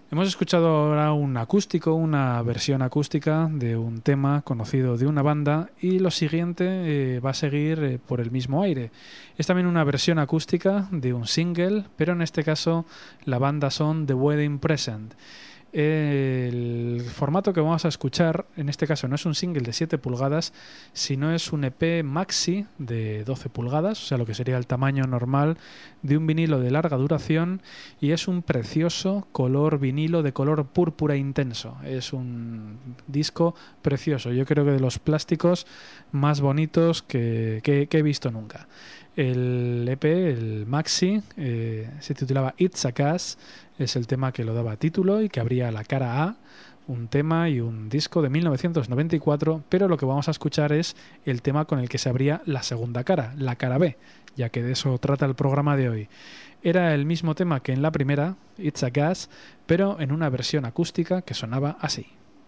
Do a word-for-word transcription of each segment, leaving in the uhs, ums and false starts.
Hemos escuchado ahora un acústico, una versión acústica de un tema conocido de una banda, y lo siguiente eh, va a seguir eh, por el mismo aire. Es también una versión acústica de un single, pero en este caso la banda son The Wedding Present. El formato que vamos a escuchar en este caso no es un single de siete pulgadas, sino es un E P maxi de doce pulgadas, o sea, lo que sería el tamaño normal de un vinilo de larga duración, y es un precioso color vinilo de color púrpura intenso. Es un disco precioso, yo creo que de los plásticos más bonitos que, que, que he visto nunca. El E P, el maxi, eh, se titulaba It's a Gas, es el tema que lo daba título y que abría la cara A, un tema y un disco de mil novecientos noventa y cuatro, pero lo que vamos a escuchar es el tema con el que se abría la segunda cara, la cara B, ya que de eso trata el programa de hoy. Era el mismo tema que en la primera, It's a Gas, pero en una versión acústica que sonaba así.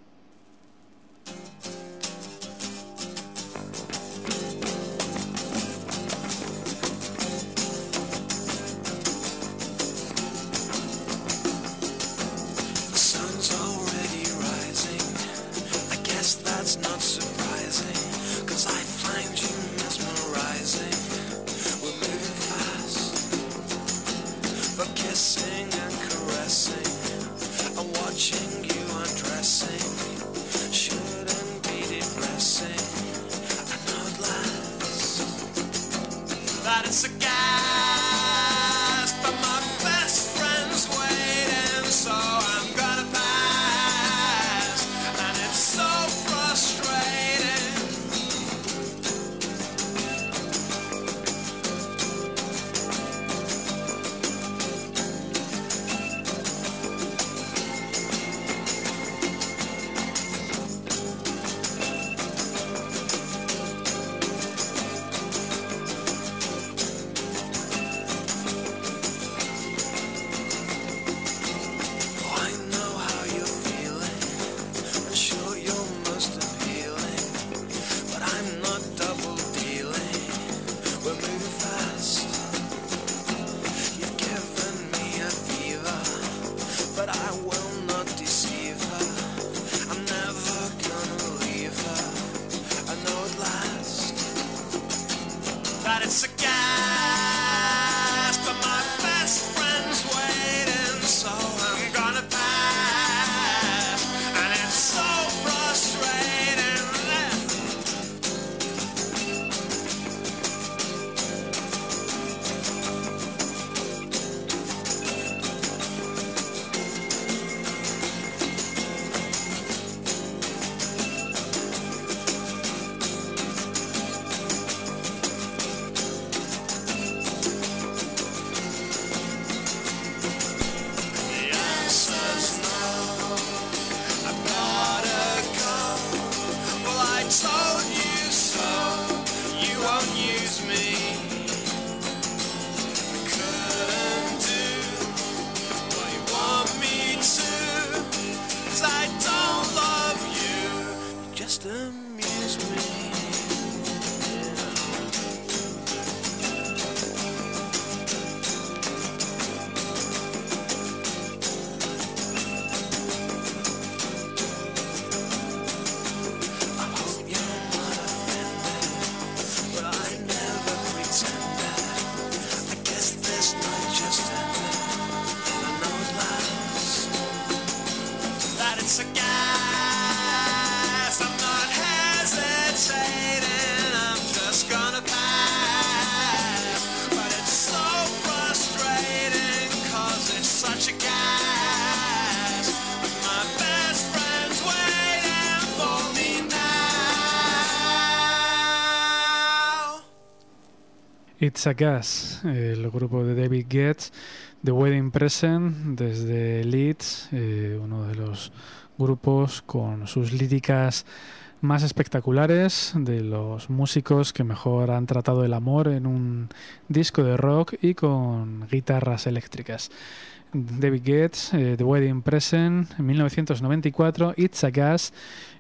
It's a Gas, el grupo de David Getz, The Wedding Present, desde Leeds, eh, uno de los grupos con sus líricas más espectaculares, de los músicos que mejor han tratado el amor en un disco de rock y con guitarras eléctricas. David Getz, eh, The Wedding Present, en mil novecientos noventa y cuatro, It's a Gas,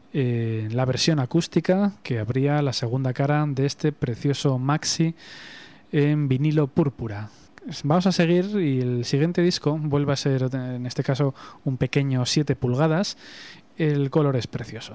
eh, la versión acústica que abría la segunda cara de este precioso maxi en vinilo púrpura. Vamos a seguir y el siguiente disco vuelve a ser, en este caso, un pequeño siete pulgadas. El color es precioso.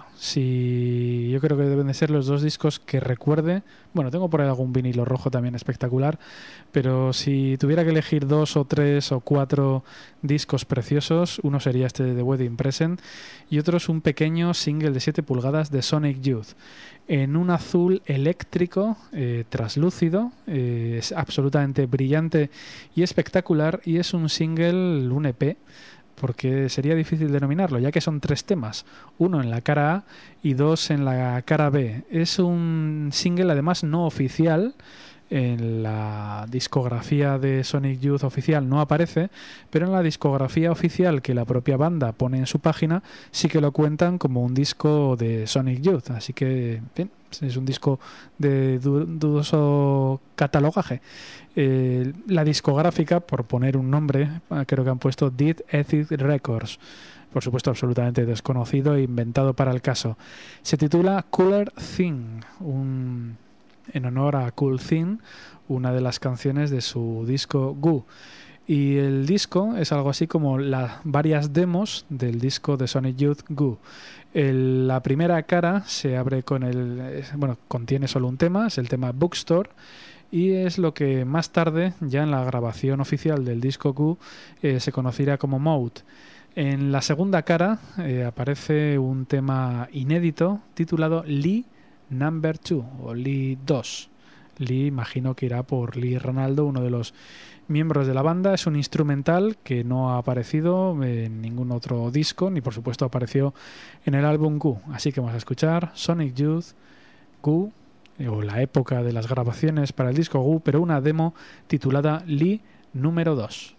Si yo creo que deben de ser los dos discos que recuerde. Bueno, tengo por ahí algún vinilo rojo también espectacular, pero si tuviera que elegir dos o tres o cuatro discos preciosos, uno sería este de The Wedding Present y otro es un pequeño single de siete pulgadas de Sonic Youth en un azul eléctrico eh, traslúcido. Eh, es absolutamente brillante y espectacular, y es un single, un E P, porque sería difícil denominarlo, ya que son tres temas, uno en la cara A y dos en la cara B. Es un single además no oficial. En la discografía de Sonic Youth oficial no aparece, pero en la discografía oficial que la propia banda pone en su página sí que lo cuentan como un disco de Sonic Youth, así que bien, es un disco de du- dudoso catalogaje. Eh, la discográfica, por poner un nombre, creo que han puesto Dead Ethic Records, por supuesto absolutamente desconocido e inventado para el caso. Se titula Cooler Thing, un en honor a Cool Thing, una de las canciones de su disco Goo. Y el disco es algo así como las varias demos del disco de Sonic Youth Goo. El, la primera cara se abre con el... Bueno, contiene solo un tema, es el tema Bookstore, y es lo que más tarde, ya en la grabación oficial del disco Goo, eh, se conocerá como Mode. En la segunda cara eh, aparece un tema inédito titulado Lee Number two o Lee dos. Lee, imagino que irá por Lee Ranaldo, uno de los miembros de la banda. Es un instrumental que no ha aparecido en ningún otro disco, ni por supuesto apareció en el álbum Goo. Así que vamos a escuchar Sonic Youth Goo, o la época de las grabaciones para el disco Goo, pero una demo titulada Lee número dos.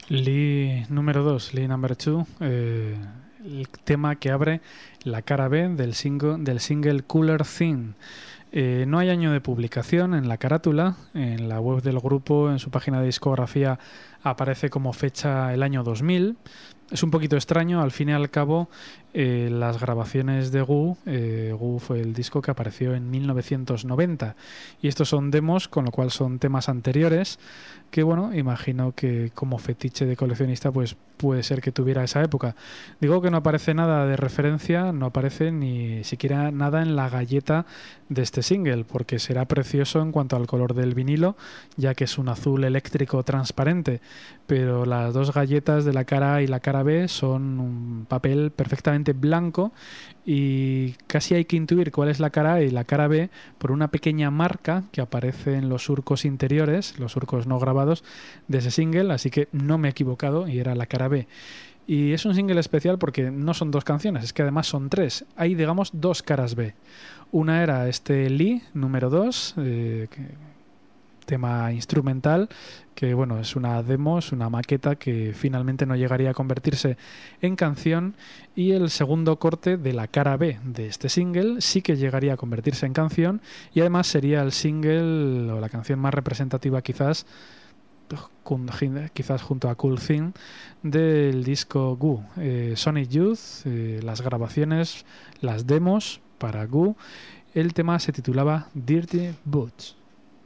Lee número dos, Lee number two, eh, el tema que abre la cara B del single, del single Cooler Thing. Eh, no hay año de publicación en la carátula. En la web del grupo, en su página de discografía, aparece como fecha el año dos mil. Es un poquito extraño, al fin y al cabo, eh, las grabaciones de Goo, eh, Goo fue el disco que apareció en mil novecientos noventa, y estos son demos, con lo cual son temas anteriores, que bueno, imagino que como fetiche de coleccionista pues puede ser que tuviera esa época. Digo que no aparece nada de referencia, no aparece ni siquiera nada en la galleta de este single, porque será precioso en cuanto al color del vinilo, ya que es un azul eléctrico transparente, pero las dos galletas de la cara A y la cara B son un papel perfectamente blanco, y casi hay que intuir cuál es la cara A y la cara B por una pequeña marca que aparece en los surcos interiores, los surcos no grabados de ese single, así que no me he equivocado y era la cara B. Y es un single especial porque no son dos canciones, es que además son tres. Hay, digamos, dos caras B. Una era este Lee, número dos, eh, que tema instrumental, que bueno, es una demo, es una maqueta que finalmente no llegaría a convertirse en canción, y el segundo corte de la cara B de este single sí que llegaría a convertirse en canción, y además sería el single o la canción más representativa quizás quizás junto a Cool Thing del disco Goo. eh, Sonic Youth, eh, las grabaciones, las demos para Goo. El tema se titulaba Dirty Boots.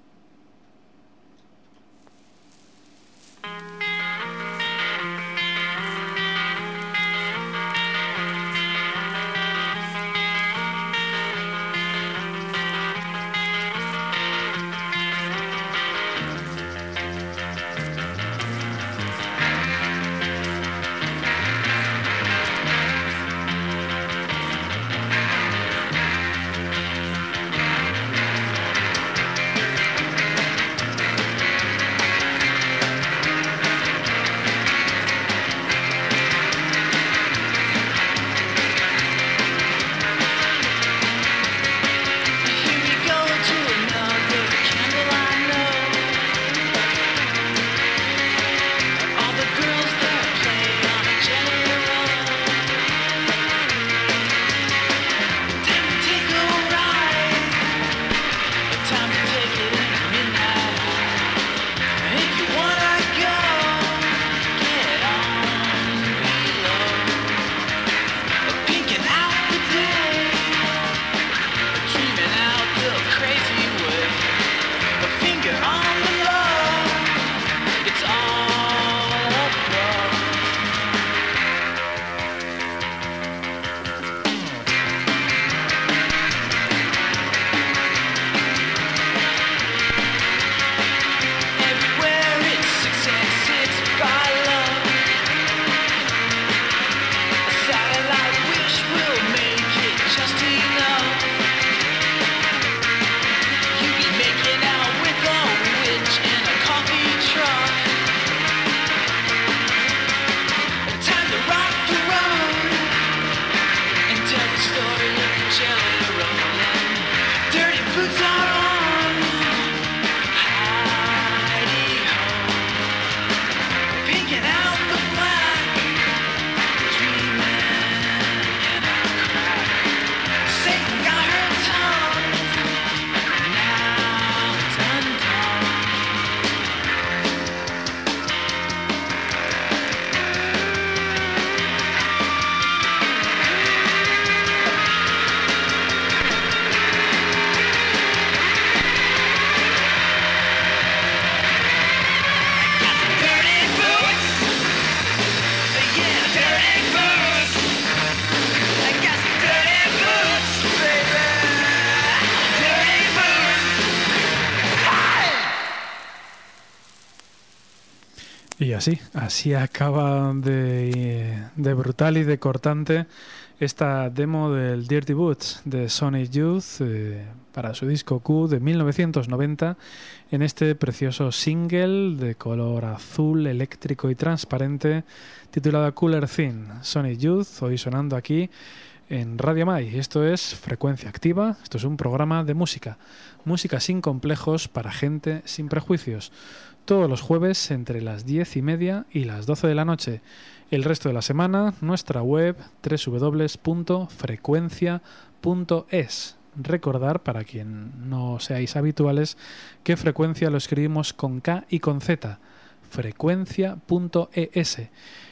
Y así, así acaba de, de brutal y de cortante esta demo del Dirty Boots de Sonic Youth eh, para su disco Q de mil novecientos noventa, en este precioso single de color azul eléctrico y transparente titulado Cooler Thing. Sonic Youth, hoy sonando aquí en Radio Mai. Esto es Frecuencia Activa, esto es un programa de música, música sin complejos para gente sin prejuicios. Todos los jueves entre las diez y media y las doce de la noche. El resto de la semana, nuestra web doble u doble u doble u punto frecuencia punto es. Recordar, para quien no seáis habituales, que Frecuencia lo escribimos con K y con Z. frecuencia punto es.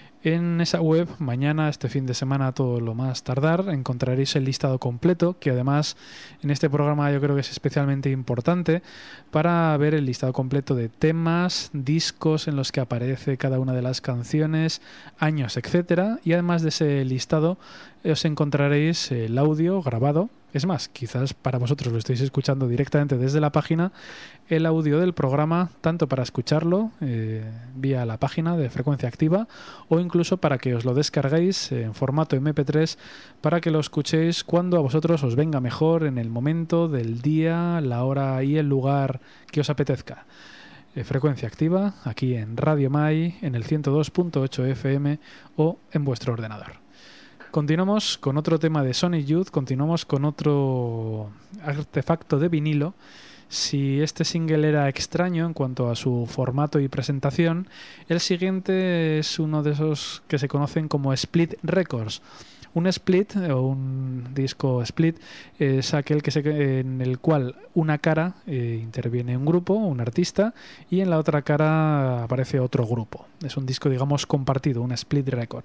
En esa web, mañana, este fin de semana, todo lo más tardar, encontraréis el listado completo, que además en este programa yo creo que es especialmente importante para ver el listado completo de temas, discos en los que aparece cada una de las canciones, años, etcétera. Y además de ese listado os encontraréis el audio grabado. Es más, quizás para vosotros lo estéis escuchando directamente desde la página, el audio del programa, tanto para escucharlo eh, vía la página de Frecuencia Activa o incluso para que os lo descarguéis en formato eme pe tres para que lo escuchéis cuando a vosotros os venga mejor, en el momento del día, la hora y el lugar que os apetezca. Eh, Frecuencia Activa, aquí en Radio Mai, en el ciento dos punto ocho efe eme o en vuestro ordenador. Continuamos con otro tema de Sonic Youth, continuamos con otro artefacto de vinilo. Si este single era extraño en cuanto a su formato y presentación, el siguiente es uno de esos que se conocen como split records. Un split o un disco split es aquel que se, en el cual una cara eh, interviene un grupo, un artista, y en la otra cara aparece otro grupo. Es un disco, digamos, compartido, un split record.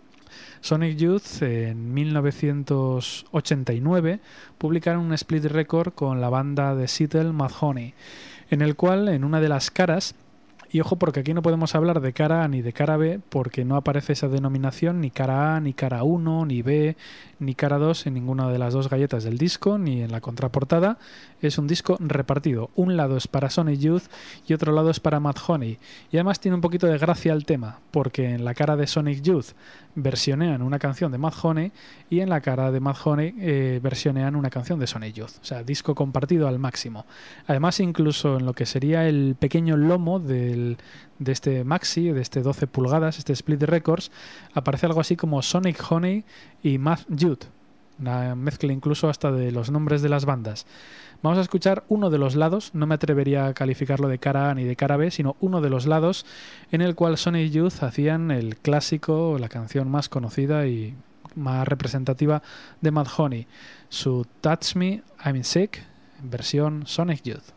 Sonic Youth en mil novecientos ochenta y nueve publicaron un split record con la banda de Seattle Mudhoney, en el cual en una de las caras, y ojo porque aquí no podemos hablar de cara A ni de cara B porque no aparece esa denominación, ni cara A, ni cara uno, ni B, ni cara dos en ninguna de las dos galletas del disco, ni en la contraportada. Es un disco repartido. Un lado es para Sonic Youth y otro lado es para Mudhoney. Y además tiene un poquito de gracia el tema, porque en la cara de Sonic Youth versionean una canción de Mudhoney y en la cara de Mudhoney eh, versionean una canción de Sonic Youth. O sea, disco compartido al máximo. Además, incluso en lo que sería el pequeño lomo del, de este maxi, de este doce pulgadas, este Split Records, aparece algo así como Sonic Honey y Mud Youth. Una mezcla incluso hasta de los nombres de las bandas. Vamos a escuchar uno de los lados, no me atrevería a calificarlo de cara A ni de cara B, sino uno de los lados en el cual Sonic Youth hacían el clásico, la canción más conocida y más representativa de Mudhoney, su Touch Me, I'm Sick, versión Sonic Youth.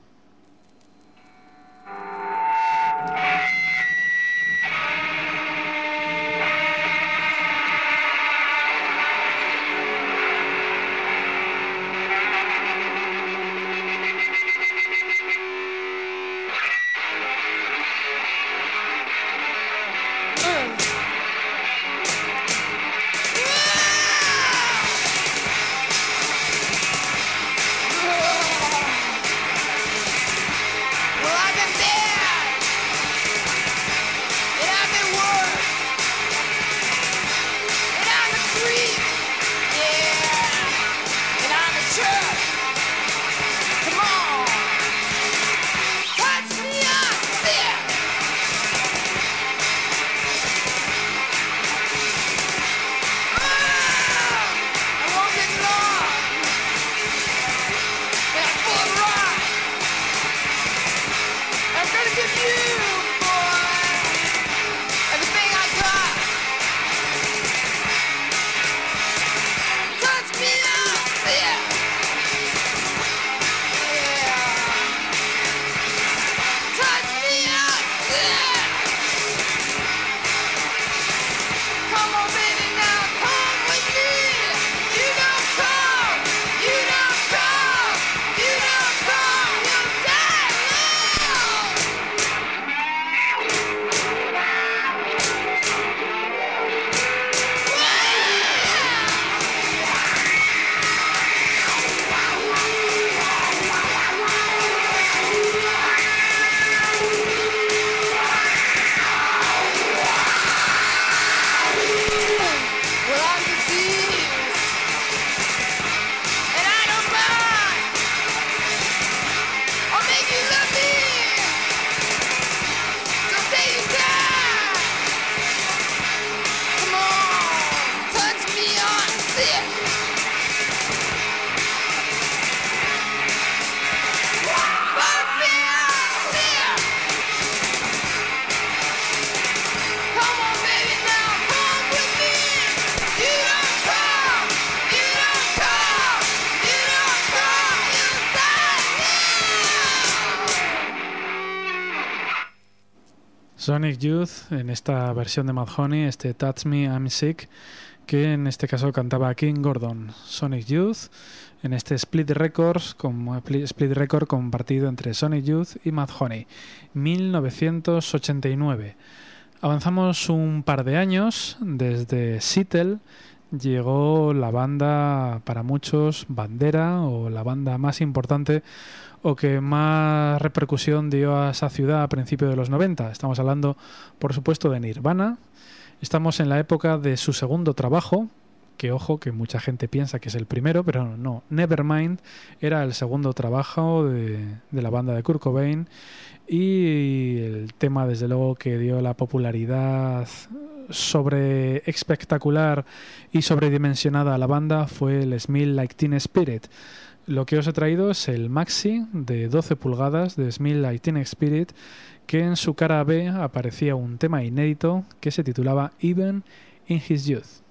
Sonic Youth, en esta versión de Mudhoney, este Touch Me, I'm Sick, que en este caso cantaba King Gordon. Sonic Youth, en este Split Records, como Split Record compartido entre Sonic Youth y Mudhoney, mil novecientos ochenta y nueve. Avanzamos un par de años, desde Seattle llegó la banda, para muchos, bandera, o la banda más importante o que más repercusión dio a esa ciudad a principios de los noventa. Estamos hablando, por supuesto, de Nirvana. Estamos en la época de su segundo trabajo, que ojo, que mucha gente piensa que es el primero, pero no, Nevermind era el segundo trabajo de, de la banda de Kurt Cobain, y el tema, desde luego, que dio la popularidad sobre espectacular y sobredimensionada a la banda fue el Smell Like Teen Spirit. Lo que os he traído es el maxi de doce pulgadas de Smell Like Teen Spirit, que en su cara B aparecía un tema inédito que se titulaba Even in His Youth.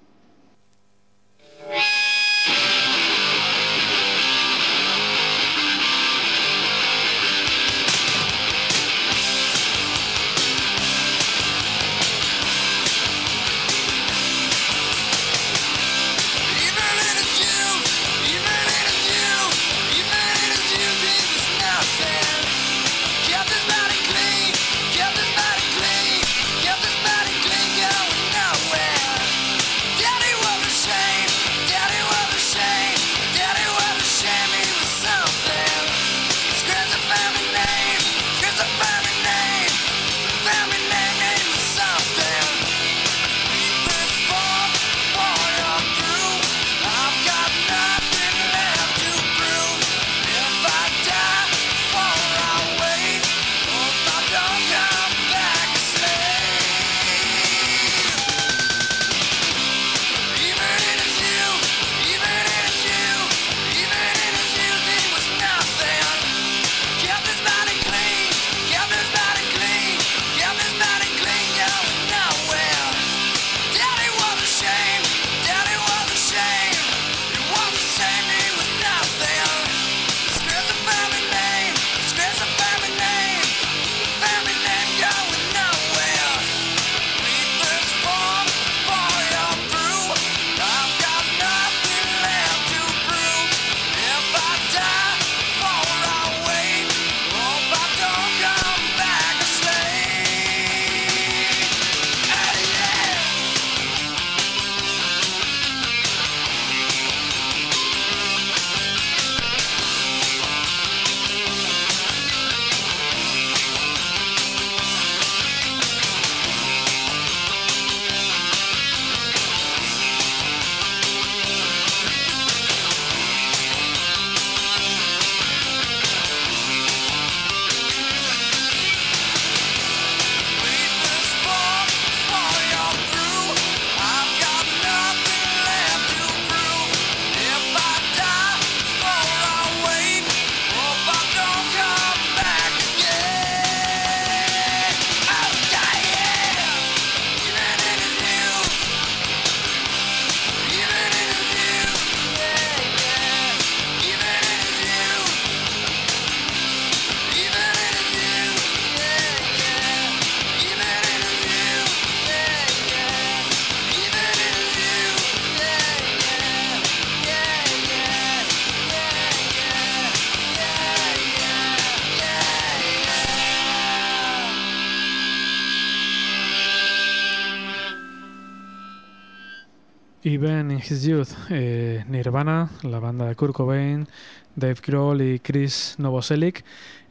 Even in His Youth, eh, Nirvana, la banda de Kurt Cobain, Dave Grohl y Chris Novoselic,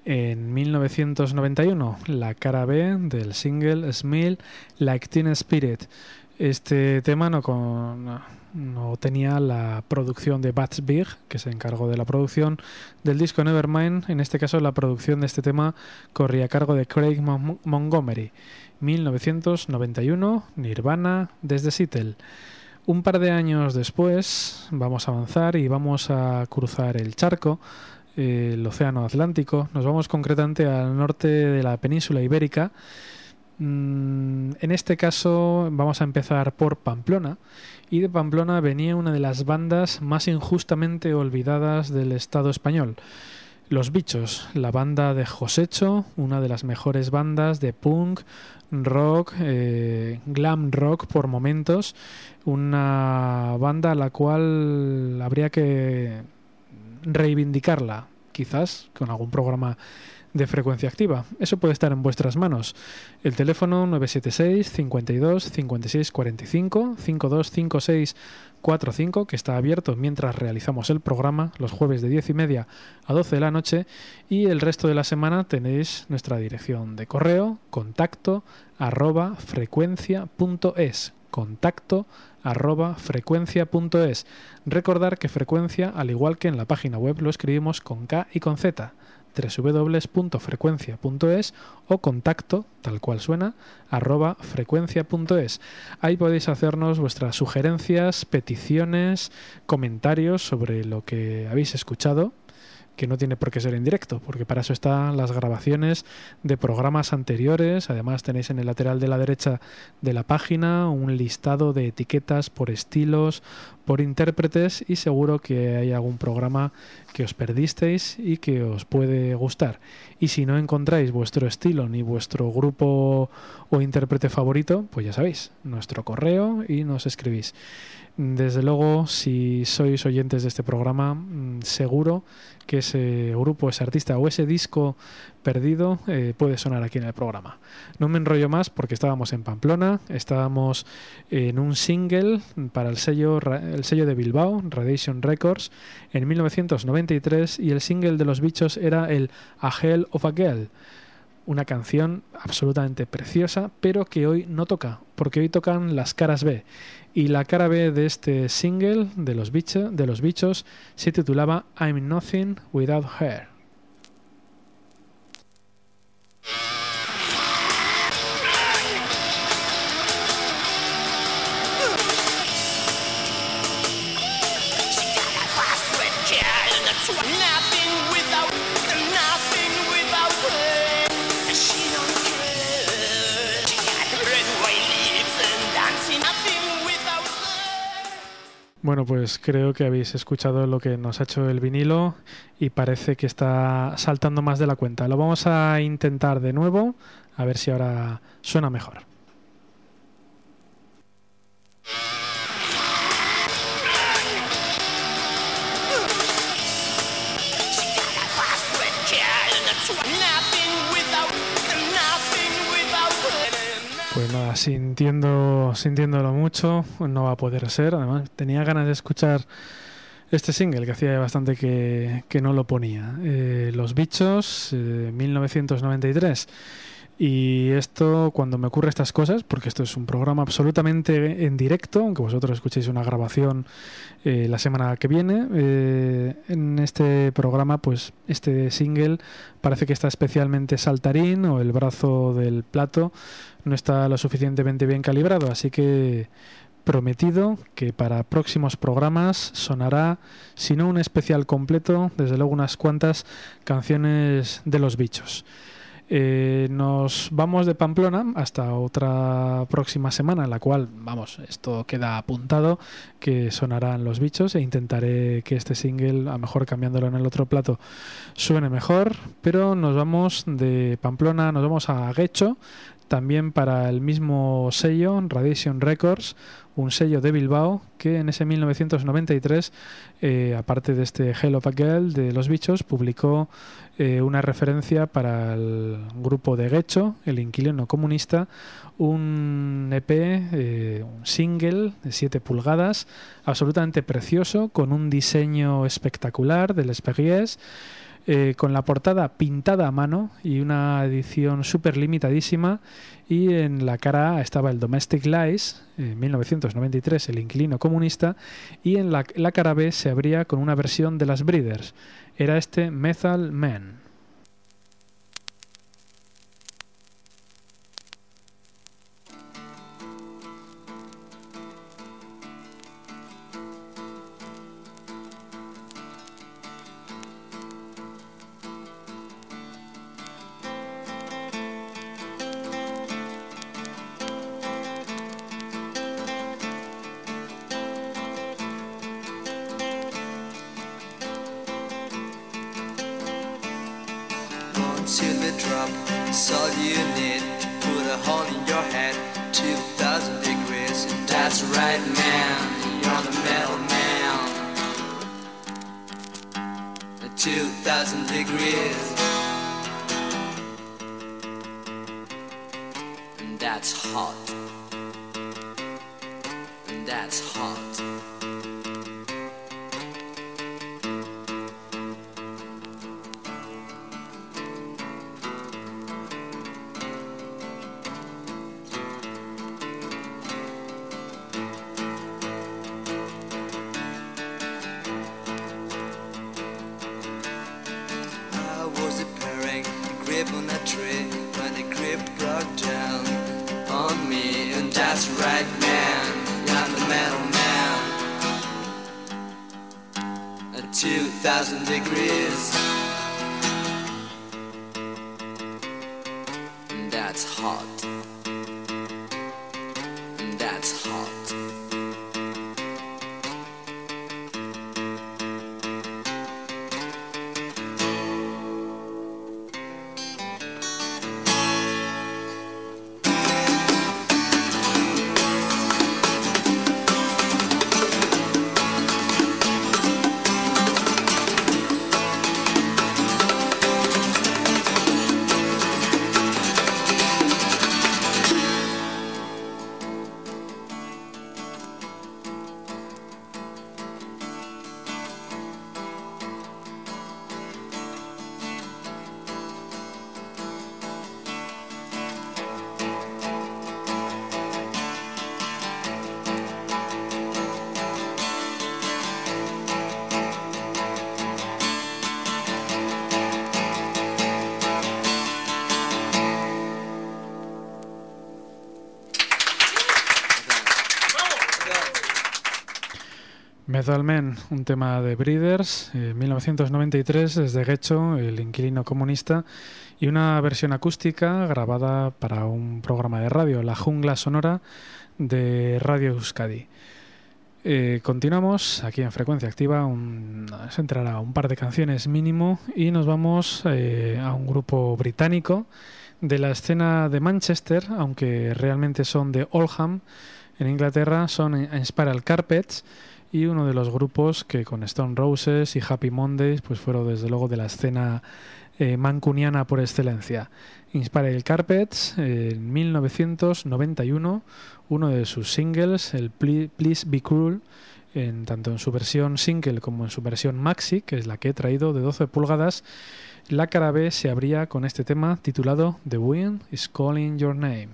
en mil novecientos noventa y uno, la cara B del single Smell Like Teen Spirit. Este tema no, con, no tenía la producción de Butch Vig, que se encargó de la producción del disco Nevermind. En este caso, la producción de este tema corría a cargo de Craig Mon- Montgomery. mil novecientos noventa y uno, Nirvana, desde Seattle. Un par de años después vamos a avanzar y vamos a cruzar el charco, eh, el océano Atlántico. Nos vamos concretamente al norte de la península ibérica. Mm, en este caso vamos a empezar por Pamplona, y de Pamplona venía una de las bandas más injustamente olvidadas del Estado español. Los Bichos, la banda de Josecho, una de las mejores bandas de punk, rock, eh, glam rock por momentos, una banda a la cual habría que reivindicarla, quizás con algún programa de Frecuencia Activa. Eso puede estar en vuestras manos. El teléfono nueve siete seis, cincuenta y dos, cincuenta y seis cuarenta y cinco, cincuenta y dos cincuenta y seis cuarenta y cinco, que está abierto mientras realizamos el programa, los jueves de diez y media a doce de la noche, y el resto de la semana tenéis nuestra dirección de correo, contacto arroba frecuencia punto es, contacto arroba frecuencia punto es. Recordar que Frecuencia, al igual que en la página web, lo escribimos con K y con Z, doble u doble u doble u punto frecuencia punto es o contacto, tal cual suena, arroba frecuencia punto es. Ahí podéis hacernos vuestras sugerencias, peticiones, comentarios sobre lo que habéis escuchado, que no tiene por qué ser en directo, porque para eso están las grabaciones de programas anteriores. Además tenéis en el lateral de la derecha de la página un listado de etiquetas por estilos, por intérpretes, y seguro que hay algún programa que os perdisteis y que os puede gustar. Y si no encontráis vuestro estilo ni vuestro grupo o intérprete favorito, pues ya sabéis, nuestro correo y nos escribís. Desde luego, si sois oyentes de este programa, seguro que ese grupo, ese artista o ese disco perdido eh, puede sonar aquí en el programa. No me enrollo más porque estábamos en Pamplona, estábamos en un single para el sello, el sello de Bilbao, Radiation Records, en mil novecientos noventa y tres, y el single de Los Bichos era el A Hell of a Girl. Una canción absolutamente preciosa, pero que hoy no toca, porque hoy tocan las caras B. Y la cara B de este single de los, bicho, de los Bichos se titulaba I'm Nothing Without Her. Bueno, pues creo que habéis escuchado lo que nos ha hecho el vinilo y parece que está saltando más de la cuenta. Lo vamos a intentar de nuevo, a ver si ahora suena mejor. Pues nada, sintiendo, sintiéndolo mucho, no va a poder ser. Además, tenía ganas de escuchar este single, que hacía bastante que, que no lo ponía. Eh, Los Bichos, eh, mil novecientos noventa y tres. Y esto, cuando me ocurre estas cosas, porque esto es un programa absolutamente en directo, aunque vosotros escuchéis una grabación eh, la semana que viene, eh, en este programa, pues este single parece que está especialmente saltarín, o el brazo del plato no está lo suficientemente bien calibrado, así que prometido que para próximos programas sonará, si no un especial completo, desde luego unas cuantas canciones de Los Bichos. Eh, nos vamos de Pamplona hasta otra próxima semana, en la cual, vamos, esto queda apuntado, que sonarán Los Bichos, e intentaré que este single, a lo mejor cambiándolo en el otro plato, suene mejor. Pero nos vamos de Pamplona, nos vamos a Guecho, también para el mismo sello, Radiation Records, un sello de Bilbao que en ese mil novecientos noventa y tres, eh, aparte de este Hell of a Girl de Los Bichos, publicó eh, una referencia para el grupo de Guecho, el Inquilino Comunista, un E P, eh, un single de siete pulgadas, absolutamente precioso, con un diseño espectacular del Esperiés, Eh, con la portada pintada a mano y una edición súper limitadísima, y en la cara A estaba el Domestic Lies, en mil novecientos noventa y tres, el Inquilino Comunista, y en la, la cara B se abría con una versión de las Breeders, era este Method Man. It's all you need to put a hole in your head. Two thousand degrees, that's right, man. You're the metal man. Two thousand degrees, and that's hot. And that's hot. On a tree when the grip broke down on me, and that's right, man. I'm the metal man. At two thousand degrees, and that's hot. And that's hot. Method Man, un tema de Breeders, eh, mil novecientos noventa y tres, desde Guecho, el inquilino comunista, y una versión acústica grabada para un programa de radio, La Jungla Sonora de Radio Euskadi. Eh, continuamos aquí en Frecuencia Activa, un, se entrará un par de canciones mínimo y nos vamos eh, a un grupo británico de la escena de Manchester, aunque realmente son de Oldham, en Inglaterra, son Spiral Carpets, y uno de los grupos que con Stone Roses y Happy Mondays pues fueron desde luego de la escena eh, mancuniana por excelencia. Spiral Carpets, eh, en mil novecientos noventa y uno, uno de sus singles, el Please Be Cruel, en, tanto en su versión single como en su versión maxi, que es la que he traído de doce pulgadas, la cara B se abría con este tema titulado The Wind is Calling Your Name.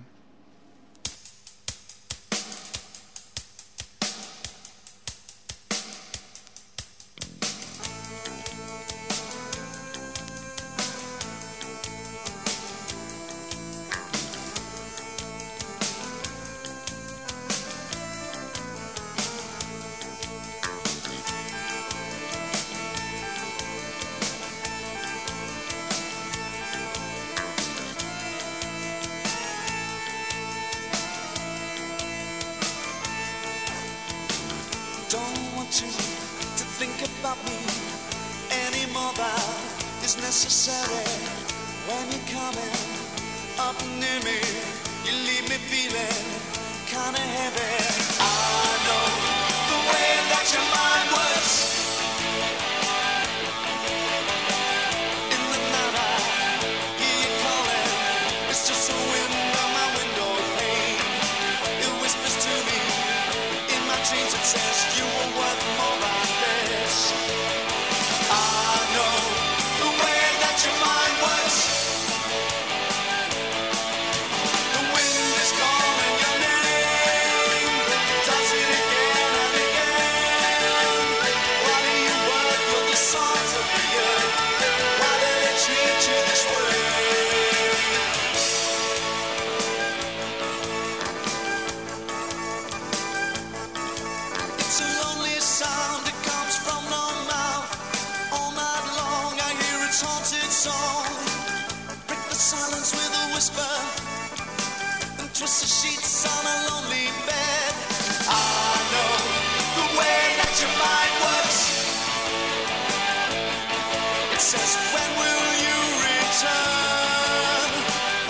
Says, when will you return?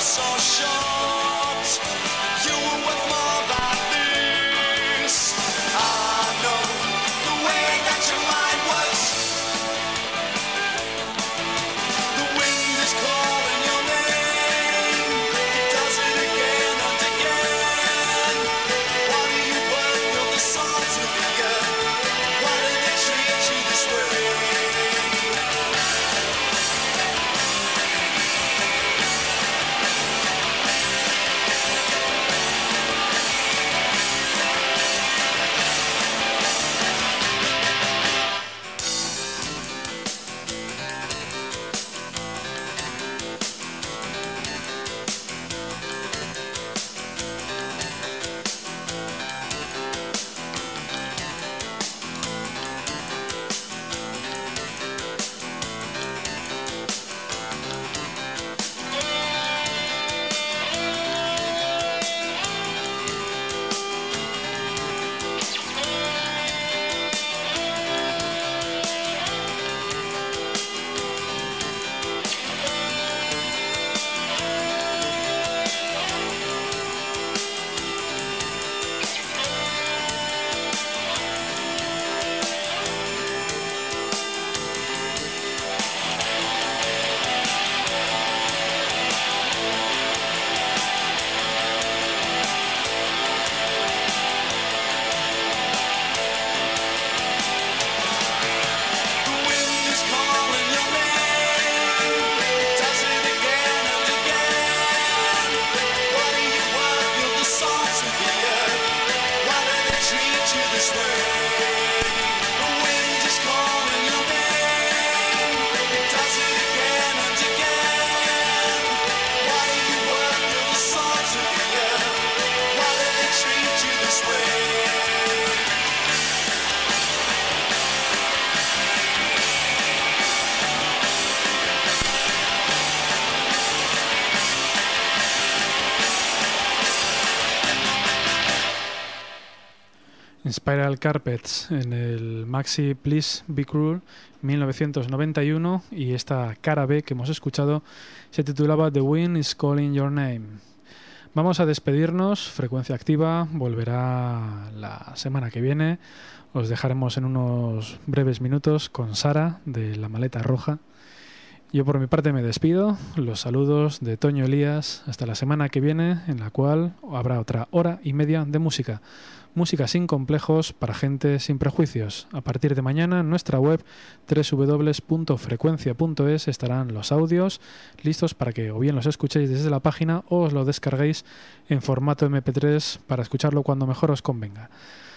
Spiral Carpets en el maxi Please Be Cruel mil novecientos noventa y uno, y esta cara B que hemos escuchado se titulaba The Wind is Calling Your Name. Vamos a despedirnos. Frecuencia Activa volverá la semana que viene. Os dejaremos en unos breves minutos con Sara de La Maleta Roja. Yo por mi parte me despido. Los saludos de Toño Elías. Hasta la semana que viene, en la cual habrá otra hora y media de música. Música sin complejos para gente sin prejuicios. A partir de mañana en nuestra web doble u doble u doble u punto frecuencia punto es estarán los audios listos para que o bien los escuchéis desde la página o os lo descarguéis en formato eme pe tres para escucharlo cuando mejor os convenga.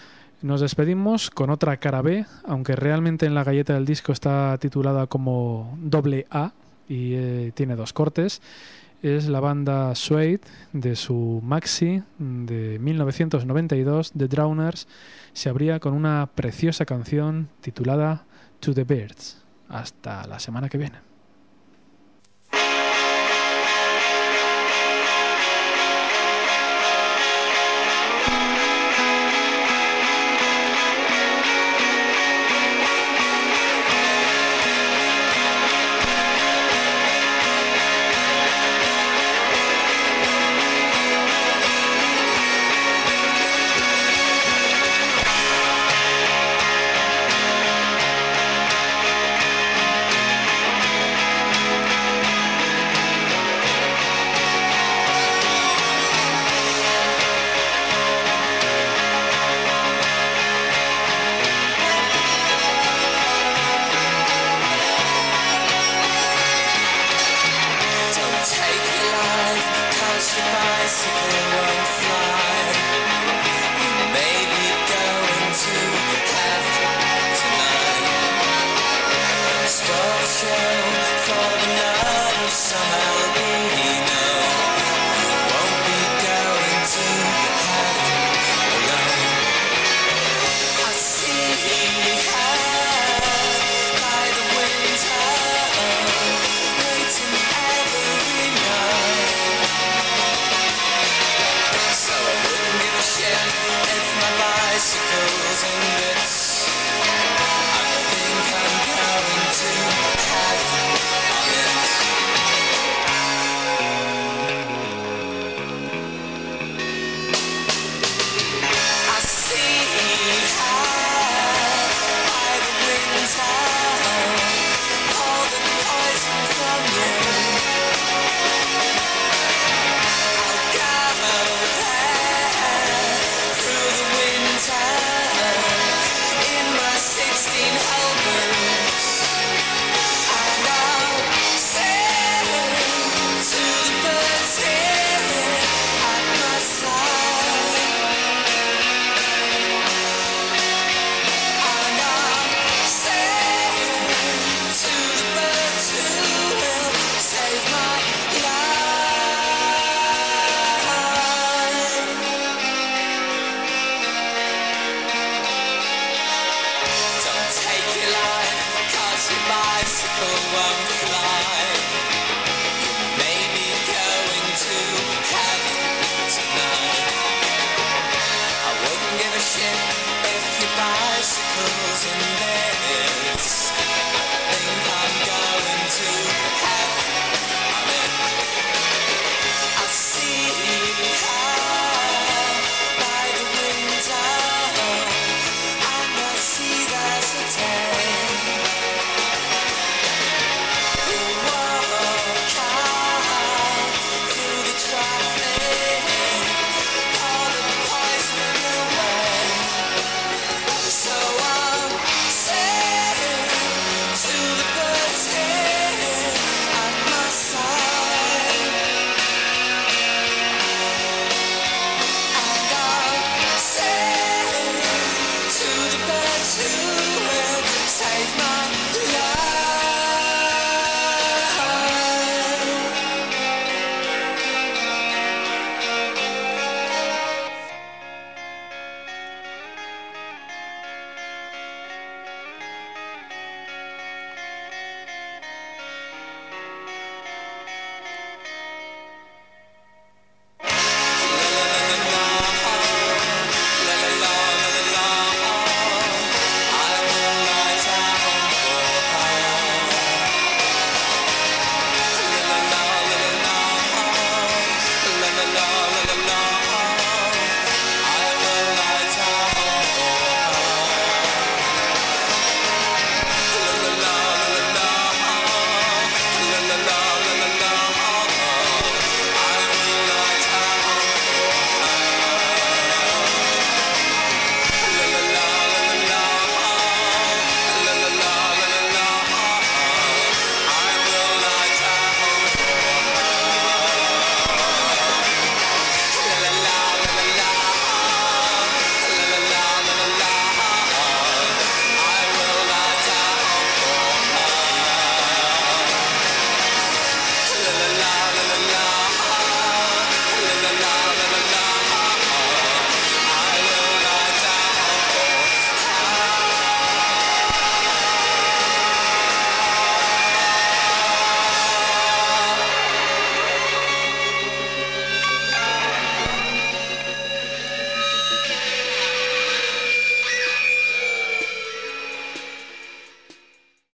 Nos despedimos con otra cara B, aunque realmente en la galleta del disco está titulada como doble A y eh, tiene dos cortes. Es la banda Suede de su maxi de mil novecientos noventa y dos, The Drowners. Se abría con una preciosa canción titulada To the Birds. Hasta la semana que viene.